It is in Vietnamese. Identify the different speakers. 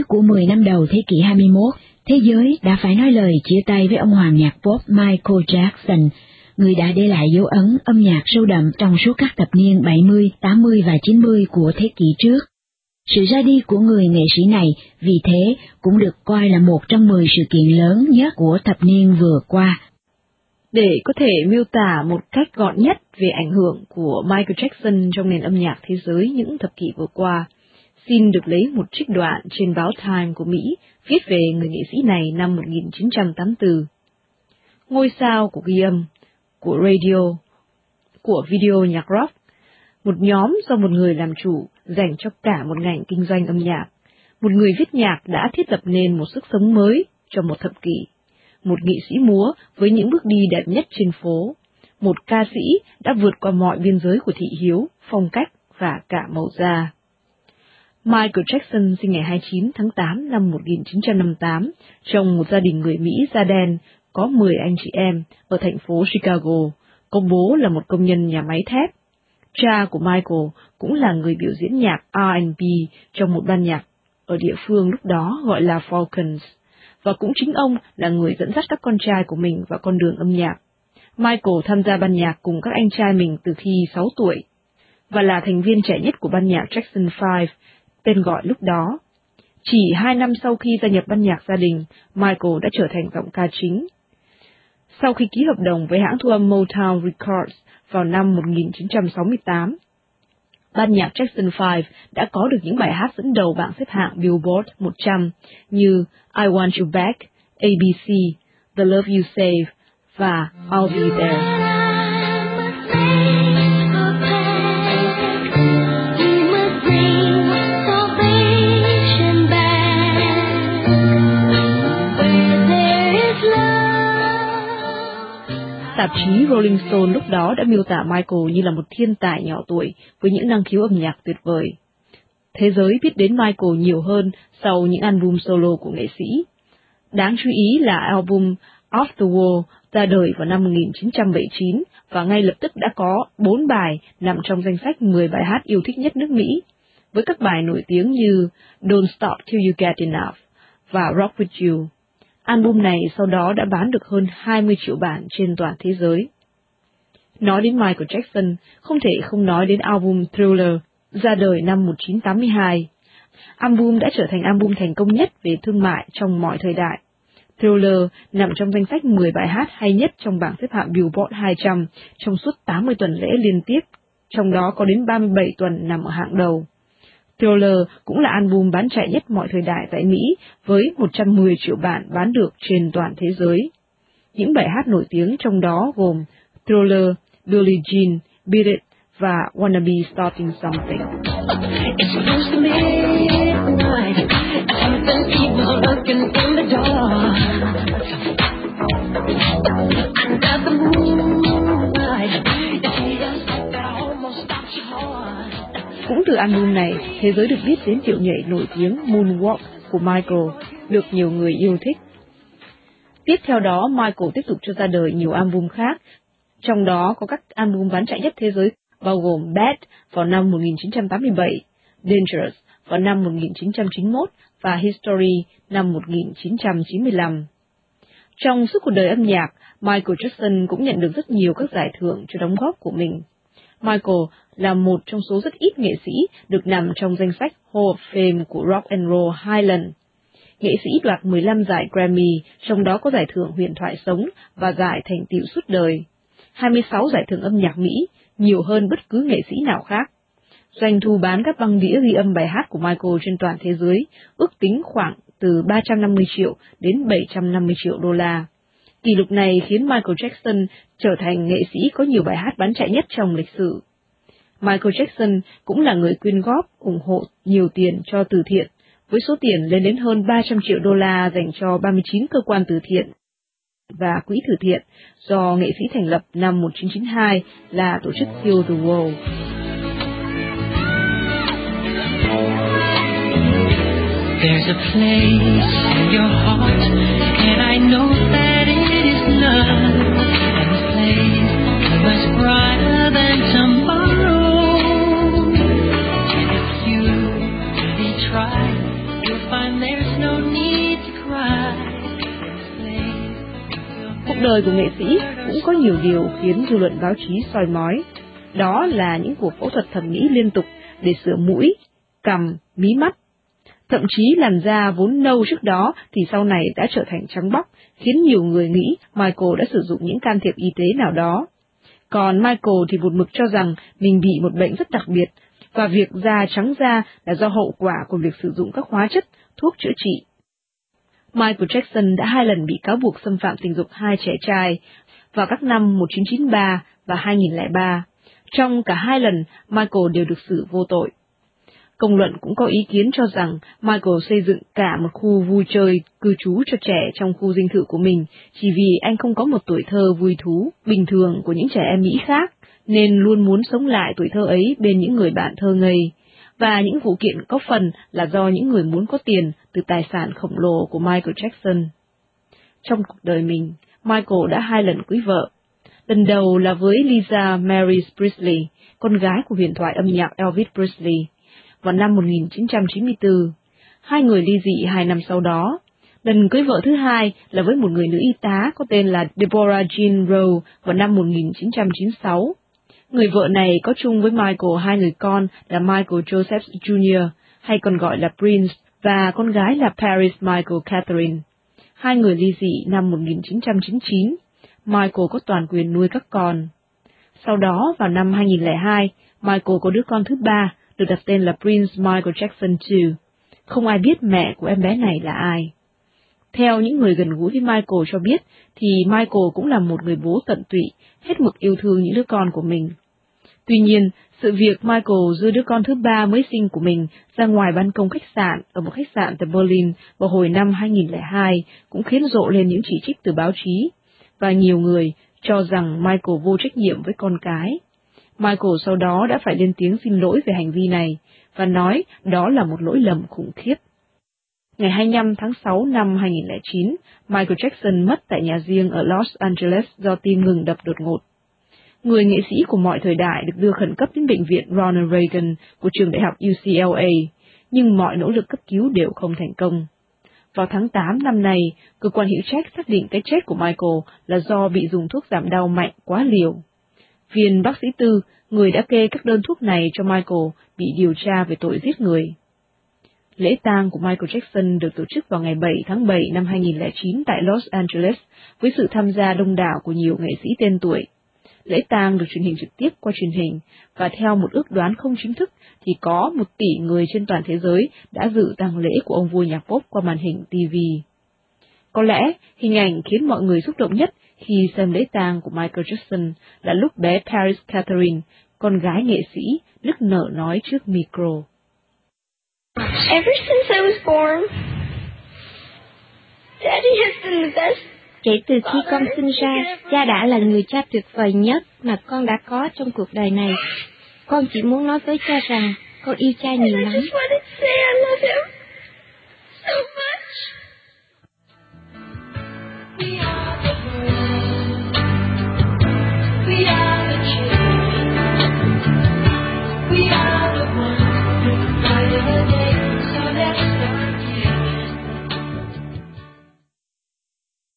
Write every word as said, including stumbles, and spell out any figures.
Speaker 1: của mười năm đầu thế kỷ hai mươi mốt, thế giới đã phải nói lời chia tay với ông hoàng nhạc pop Michael Jackson, người đã để lại dấu ấn âm nhạc sâu đậm trong suốt các thập niên bảy mươi, tám mươi và chín mươi của thế kỷ trước. Sự ra đi của người nghệ sĩ này vì thế cũng được coi là một trong mười sự kiện lớn nhất của thập niên vừa qua.
Speaker 2: Để có thể miêu tả một cách gọn nhất về ảnh hưởng của Michael Jackson trong nền âm nhạc thế giới những thập kỷ vừa qua, xin được lấy một trích đoạn trên báo Time của Mỹ viết về người nghệ sĩ này năm một nghìn chín trăm tám mươi tư. Ngôi sao của ghi âm, của radio, của video nhạc rock, một nhóm do một người làm chủ dành cho cả một ngành kinh doanh âm nhạc, một người viết nhạc đã thiết lập nên một sức sống mới cho một thập kỷ, một nghệ sĩ múa với những bước đi đẹp nhất trên phố, một ca sĩ đã vượt qua mọi biên giới của thị hiếu, phong cách và cả màu da. Michael Jackson sinh ngày hai mươi chín tháng tám năm một nghìn chín trăm năm mươi tám trong một gia đình người Mỹ da đen có mười anh chị em ở thành phố Chicago, có bố là một công nhân nhà máy thép. Cha của Michael cũng là người biểu diễn nhạc R and B trong một ban nhạc ở địa phương lúc đó gọi là Falcons, và cũng chính ông là người dẫn dắt các con trai của mình vào con đường âm nhạc. Michael tham gia ban nhạc cùng các anh trai mình từ khi sáu tuổi, và là thành viên trẻ nhất của ban nhạc Jackson Five, tên gọi lúc đó. Chỉ hai năm sau khi gia nhập ban nhạc gia đình, Michael đã trở thành giọng ca chính. Sau khi ký hợp đồng với hãng thu âm Motown Records vào năm một nghìn chín trăm sáu mươi tám, ban nhạc Jackson Five đã có được những bài hát dẫn đầu bảng xếp hạng Billboard một trăm như I Want You Back, A B C, The Love You Save và I'll Be There. Tạp chí Rolling Stone lúc đó đã miêu tả Michael như là một thiên tài nhỏ tuổi với những năng khiếu âm nhạc tuyệt vời. Thế giới biết đến Michael nhiều hơn sau những album solo của nghệ sĩ. Đáng chú ý là album Off the Wall ra đời vào năm một nghìn chín trăm bảy mươi chín và ngay lập tức đã có bốn bài nằm trong danh sách mười bài hát yêu thích nhất nước Mỹ, với các bài nổi tiếng như Don't Stop Till You Get Enough và Rock With You. Album này sau đó đã bán được hơn hai mươi triệu bản trên toàn thế giới. Nói đến Michael Jackson, không thể không nói đến album Thriller, ra đời năm một nghìn chín trăm tám mươi hai. Album đã trở thành album thành công nhất về thương mại trong mọi thời đại. Thriller nằm trong danh sách mười bài hát hay nhất trong bảng xếp hạng Billboard hai trăm trong suốt tám mươi tuần lễ liên tiếp, trong đó có đến ba mươi bảy tuần nằm ở hạng đầu. Thriller cũng là album bán chạy nhất mọi thời đại tại Mỹ với một trăm mười triệu bản bán được trên toàn thế giới. Những bài hát nổi tiếng trong đó gồm Thriller, Billie Jean, Beat It và Wanna Be Starting Something. Cũng từ album này, thế giới được biết đến điệu nhảy nổi tiếng Moonwalk của Michael, được nhiều người yêu thích. Tiếp theo đó, Michael tiếp tục cho ra đời nhiều album khác, trong đó có các album bán chạy nhất thế giới, bao gồm Bad vào năm một nghìn chín trăm tám mươi bảy, Dangerous vào năm một nghìn chín trăm chín mươi mốt và History năm một nghìn chín trăm chín mươi lăm. Trong suốt cuộc đời âm nhạc, Michael Jackson cũng nhận được rất nhiều các giải thưởng cho đóng góp của mình. Michael là một trong số rất ít nghệ sĩ được nằm trong danh sách Hall of Fame của Rock and Roll hai lần. Nghệ sĩ đoạt mười lăm giải Grammy, trong đó có giải thưởng huyền thoại sống và giải thành tựu suốt đời, hai mươi sáu giải thưởng âm nhạc Mỹ, nhiều hơn bất cứ nghệ sĩ nào khác. Doanh thu bán các băng đĩa ghi âm bài hát của Michael trên toàn thế giới ước tính khoảng từ ba trăm năm mươi triệu đến bảy trăm năm mươi triệu đô la. Kỷ lục này khiến Michael Jackson trở thành nghệ sĩ có nhiều bài hát bán chạy nhất trong lịch sử. Michael Jackson cũng là người quyên góp, ủng hộ nhiều tiền cho từ thiện, với số tiền lên đến hơn ba trăm triệu đô la dành cho ba mươi chín cơ quan từ thiện và quỹ từ thiện do nghệ sĩ thành lập năm một nghìn chín trăm chín mươi hai là tổ chức Heal the World.
Speaker 3: There's a place in your heart, and I know that it is love, and this place is much brighter than tomorrow, and if you really try, you'll find there's
Speaker 2: đời của nghệ sĩ cũng có nhiều điều khiến dư luận báo chí soi mói. Đó là những cuộc phẫu thuật thẩm mỹ liên tục để sửa mũi, cằm, mí mắt. Thậm chí làn da vốn nâu trước đó thì sau này đã trở thành trắng bóc, khiến nhiều người nghĩ Michael đã sử dụng những can thiệp y tế nào đó. Còn Michael thì một mực cho rằng mình bị một bệnh rất đặc biệt, và việc da trắng da là do hậu quả của việc sử dụng các hóa chất, thuốc chữa trị. Michael Jackson đã hai lần bị cáo buộc xâm phạm tình dục hai trẻ trai vào các năm một nghìn chín trăm chín mươi ba và hai nghìn lẻ ba. Trong cả hai lần, Michael đều được xử vô tội. Công luận cũng có ý kiến cho rằng Michael xây dựng cả một khu vui chơi cư trú cho trẻ trong khu dinh thự của mình chỉ vì anh không có một tuổi thơ vui thú bình thường của những trẻ em Mỹ khác, nên luôn muốn sống lại tuổi thơ ấy bên những người bạn thơ ngây. Và những vụ kiện có phần là do những người muốn có tiền từ tài sản khổng lồ của Michael Jackson. Trong cuộc đời mình, Michael đã hai lần cưới vợ. Lần đầu là với Lisa Marie Presley, con gái của huyền thoại âm nhạc Elvis Presley, vào năm một nghìn chín trăm chín mươi tư. Hai người ly dị hai năm sau đó. Lần cưới vợ thứ hai là với một người nữ y tá có tên là Deborah Jean Rowe vào năm một nghìn chín trăm chín mươi sáu. Người vợ này có chung với Michael hai người con là Michael Joseph Junior, hay còn gọi là Prince, và con gái là Paris Michael Catherine. Hai người ly dị năm một nghìn chín trăm chín mươi chín. Michael có toàn quyền nuôi các con. Sau đó, vào năm hai nghìn lẻ hai, Michael có đứa con thứ ba, được đặt tên là Prince Michael Jackson nhị. Không ai biết mẹ của em bé này là ai. Theo những người gần gũi với Michael cho biết, thì Michael cũng là một người bố tận tụy, hết mực yêu thương những đứa con của mình. Tuy nhiên, sự việc Michael đưa đứa con thứ ba mới sinh của mình ra ngoài ban công khách sạn ở một khách sạn tại Berlin vào hồi năm hai nghìn lẻ hai cũng khiến rộ lên những chỉ trích từ báo chí, và nhiều người cho rằng Michael vô trách nhiệm với con cái. Michael sau đó đã phải lên tiếng xin lỗi về hành vi này, và nói đó là một lỗi lầm khủng khiếp. Ngày hai mươi lăm tháng sáu năm hai nghìn lẻ chín, Michael Jackson mất tại nhà riêng ở Los Angeles do tim ngừng đập đột ngột. Người nghệ sĩ của mọi thời đại được đưa khẩn cấp đến bệnh viện Ronald Reagan của trường đại học U C L A, nhưng mọi nỗ lực cấp cứu đều không thành công. Vào tháng tám năm nay, cơ quan hữu trách xác định cái chết của Michael là do bị dùng thuốc giảm đau mạnh quá liều. Viên bác sĩ tư, người đã kê các đơn thuốc này cho Michael, bị điều tra về tội giết người. Lễ tang của Michael Jackson được tổ chức vào ngày bảy tháng bảy năm hai nghìn lẻ chín tại Los Angeles với sự tham gia đông đảo của nhiều nghệ sĩ tên tuổi. Lễ tang được truyền hình trực tiếp qua truyền hình, và theo một ước đoán không chính thức thì có một tỷ người trên toàn thế giới đã dự tang lễ của ông vua nhạc pop qua màn hình ti vi. Có lẽ hình ảnh khiến mọi người xúc động nhất khi xem lễ tang của Michael Jackson là lúc bé Paris Catherine, con gái nghệ sĩ, nức nở nói trước micro.
Speaker 4: Ever since I was born, Daddy has been the best.
Speaker 5: Kể từ khi con sinh ra, cha đã là người cha tuyệt vời nhất mà con đã có trong cuộc đời này. Con chỉ muốn nói với cha rằng con yêu cha nhiều lắm.
Speaker 4: I just wanted to say I love him.